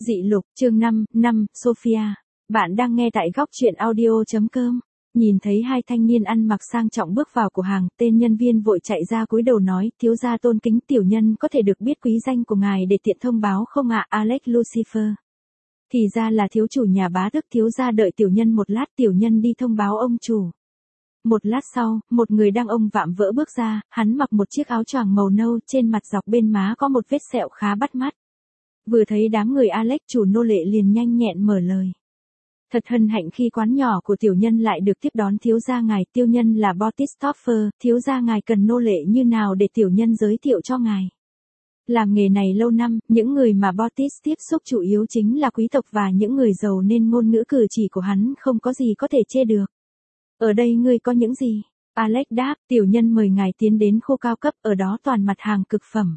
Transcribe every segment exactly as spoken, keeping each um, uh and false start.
Dị lục, chương năm, năm, Sophia. Bạn đang nghe tại góc truyện audio chấm com. Nhìn thấy hai thanh niên ăn mặc sang trọng bước vào cửa hàng, tên nhân viên vội chạy ra cúi đầu nói, thiếu gia tôn kính tiểu nhân có thể được biết quý danh của ngài để tiện thông báo không ạ, Alex Lucifer. Thì ra là thiếu chủ nhà bá tước, thiếu gia đợi tiểu nhân một lát, tiểu nhân đi thông báo ông chủ. Một lát sau, một người đang ông vạm vỡ bước ra, hắn mặc một chiếc áo choàng màu nâu, trên mặt dọc bên má có một vết sẹo khá bắt mắt. Vừa thấy đám người Alex, chủ nô lệ liền nhanh nhẹn mở lời. Thật hân hạnh khi quán nhỏ của tiểu nhân lại được tiếp đón thiếu gia ngài, tiêu nhân là Bottistopher, thiếu gia ngài cần nô lệ như nào để tiểu nhân giới thiệu cho ngài. Làm nghề này lâu năm, những người mà Bottis tiếp xúc chủ yếu chính là quý tộc và những người giàu nên ngôn ngữ cử chỉ của hắn không có gì có thể chê được. Ở đây ngươi có những gì? Alex đáp, tiểu nhân mời ngài tiến đến khu cao cấp, ở đó toàn mặt hàng cực phẩm.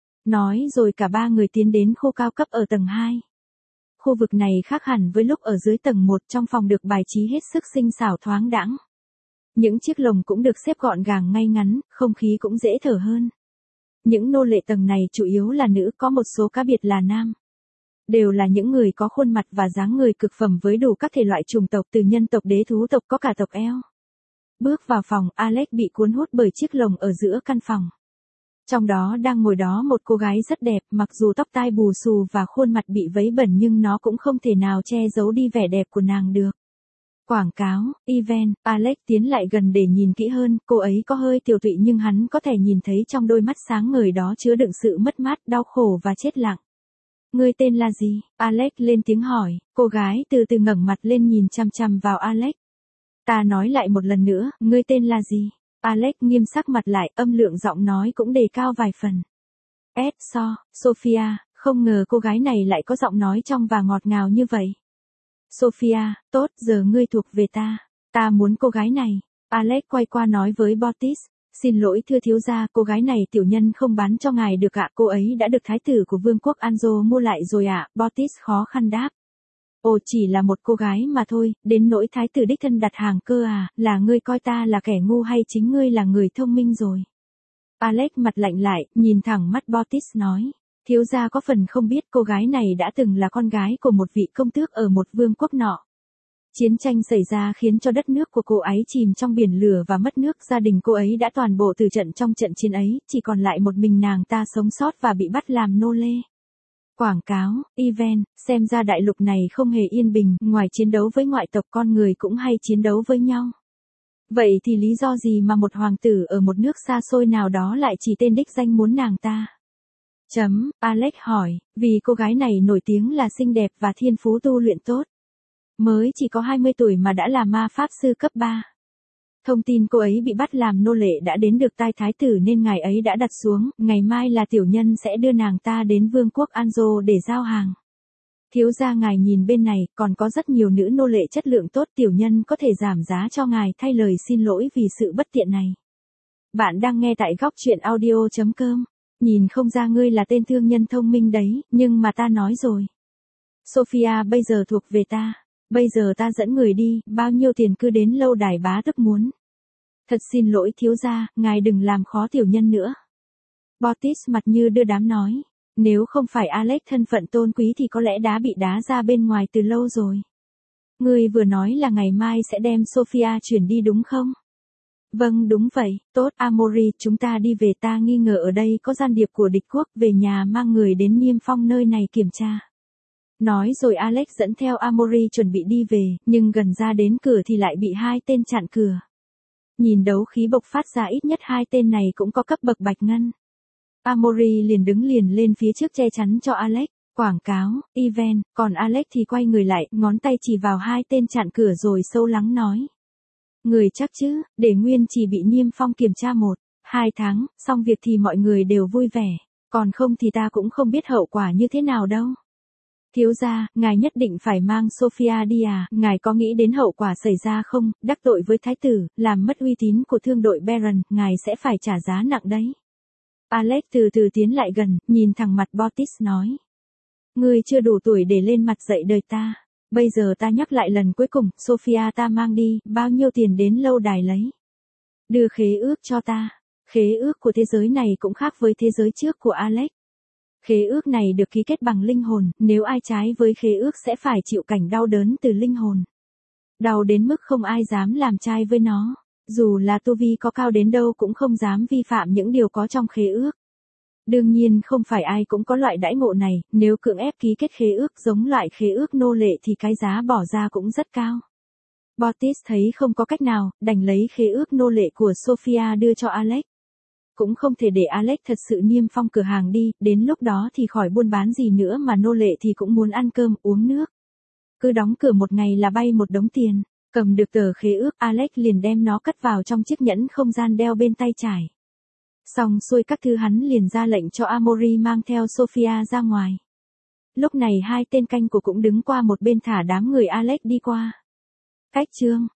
Nói rồi cả ba người tiến đến khu cao cấp ở tầng hai. Khu vực này khác hẳn với lúc ở dưới tầng một, trong phòng được bài trí hết sức xinh xảo thoáng đãng. Những chiếc lồng cũng được xếp gọn gàng ngay ngắn, không khí cũng dễ thở hơn. Những nô lệ tầng này chủ yếu là nữ, có một số cá biệt là nam. Đều là những người có khuôn mặt và dáng người cực phẩm với đủ các thể loại chủng tộc, từ nhân tộc đế thú tộc có cả tộc eo. Bước vào phòng, Alex bị cuốn hút bởi chiếc lồng ở giữa căn phòng. Trong đó đang ngồi đó một cô gái rất đẹp, mặc dù tóc tai bù xù và khuôn mặt bị vấy bẩn nhưng nó cũng không thể nào che giấu đi vẻ đẹp của nàng được. Quảng cáo, event, Alex tiến lại gần để nhìn kỹ hơn, cô ấy có hơi tiều tụy nhưng hắn có thể nhìn thấy trong đôi mắt sáng ngời đó chứa đựng sự mất mát, đau khổ và chết lặng. Ngươi tên là gì? Alex lên tiếng hỏi, cô gái từ từ ngẩng mặt lên nhìn chằm chằm vào Alex. Ta nói lại một lần nữa, ngươi tên là gì? Alex nghiêm sắc mặt lại, âm lượng giọng nói cũng đề cao vài phần. S. So, Sophia, không ngờ cô gái này lại có giọng nói trong và ngọt ngào như vậy. Sophia, tốt, giờ ngươi thuộc về ta. Ta muốn cô gái này. Alex quay qua nói với Bottis. Xin lỗi thưa thiếu gia, cô gái này tiểu nhân không bán cho ngài được ạ, cô ấy đã được thái tử của vương quốc Anzo mua lại rồi ạ, Bottis khó khăn đáp. Ồ, chỉ là một cô gái mà thôi, đến nỗi thái tử đích thân đặt hàng cơ à, là ngươi coi ta là kẻ ngu hay chính ngươi là người thông minh rồi? Alex mặt lạnh lại, nhìn thẳng mắt Bottis nói. Thiếu gia có phần không biết cô gái này đã từng là con gái của một vị công tước ở một vương quốc nọ. Chiến tranh xảy ra khiến cho đất nước của cô ấy chìm trong biển lửa và mất nước, gia đình cô ấy đã toàn bộ từ trận trong trận chiến ấy, chỉ còn lại một mình nàng ta sống sót và bị bắt làm nô lệ. Quảng cáo, event, xem ra đại lục này không hề yên bình, ngoài chiến đấu với ngoại tộc con người cũng hay chiến đấu với nhau. Vậy thì lý do gì mà một hoàng tử ở một nước xa xôi nào đó lại chỉ tên đích danh muốn nàng ta? Chấm, Alex hỏi, vì cô gái này nổi tiếng là xinh đẹp và thiên phú tu luyện tốt. Mới chỉ có hai mươi tuổi mà đã là ma pháp sư cấp ba. Thông tin cô ấy bị bắt làm nô lệ đã đến được tai thái tử nên ngài ấy đã đặt xuống, ngày mai là tiểu nhân sẽ đưa nàng ta đến vương quốc Anzo để giao hàng. Thiếu gia ngài nhìn bên này, còn có rất nhiều nữ nô lệ chất lượng tốt, tiểu nhân có thể giảm giá cho ngài thay lời xin lỗi vì sự bất tiện này. Bạn đang nghe tại góc truyện audio chấm com. Nhìn không ra ngươi là tên thương nhân thông minh đấy, nhưng mà ta nói rồi. Sophia bây giờ thuộc về ta. Bây giờ ta dẫn người đi, bao nhiêu tiền cứ đến lâu đài bá tước muốn. Thật xin lỗi thiếu gia, ngài đừng làm khó tiểu nhân nữa. Bottis mặt như đưa đám nói. Nếu không phải Alex thân phận tôn quý thì có lẽ đã bị đá ra bên ngoài từ lâu rồi. Ngươi vừa nói là ngày mai sẽ đem Sophia chuyển đi đúng không? Vâng đúng vậy, tốt Amory, chúng ta đi về, ta nghi ngờ ở đây có gian điệp của địch quốc, về nhà mang người đến Niêm Phong nơi này kiểm tra. Nói rồi Alex dẫn theo Amory chuẩn bị đi về, nhưng gần ra đến cửa thì lại bị hai tên chặn cửa. Nhìn đấu khí bộc phát ra, ít nhất hai tên này cũng có cấp bậc bạch ngân. Amory liền đứng liền lên phía trước che chắn cho Alex. Quảng cáo, event, còn Alex thì quay người lại, ngón tay chỉ vào hai tên chặn cửa rồi sâu lắng nói. Người chắc chứ, để nguyên chỉ bị Niêm Phong kiểm tra một, hai tháng, xong việc thì mọi người đều vui vẻ, còn không thì ta cũng không biết hậu quả như thế nào đâu. Thiếu gia, ngài nhất định phải mang Sophia đi à, ngài có nghĩ đến hậu quả xảy ra không, đắc tội với thái tử, làm mất uy tín của thương đội Baron, ngài sẽ phải trả giá nặng đấy. Alex từ từ tiến lại gần, nhìn thẳng mặt Bottis nói. Ngươi chưa đủ tuổi để lên mặt dạy đời ta. Bây giờ ta nhắc lại lần cuối cùng, Sophia ta mang đi, bao nhiêu tiền đến lâu đài lấy. Đưa khế ước cho ta. Khế ước của thế giới này cũng khác với thế giới trước của Alex. Khế ước này được ký kết bằng linh hồn, nếu ai trái với khế ước sẽ phải chịu cảnh đau đớn từ linh hồn. Đau đến mức không ai dám làm trai với nó, dù là tu vi có cao đến đâu cũng không dám vi phạm những điều có trong khế ước. Đương nhiên không phải ai cũng có loại đãi ngộ này, nếu cưỡng ép ký kết khế ước giống loại khế ước nô lệ thì cái giá bỏ ra cũng rất cao. Bortis thấy không có cách nào, đành lấy khế ước nô lệ của Sophia đưa cho Alex. Cũng không thể để Alex thật sự niêm phong cửa hàng đi, đến lúc đó thì khỏi buôn bán gì nữa mà nô lệ thì cũng muốn ăn cơm, uống nước. Cứ đóng cửa một ngày là bay một đống tiền, cầm được tờ khế ước Alex liền đem nó cất vào trong chiếc nhẫn không gian đeo bên tay trái. Xong xuôi các thứ hắn liền ra lệnh cho Amory mang theo Sophia ra ngoài. Lúc này hai tên canh của cũng đứng qua một bên thả đám người Alex đi qua. Cách chương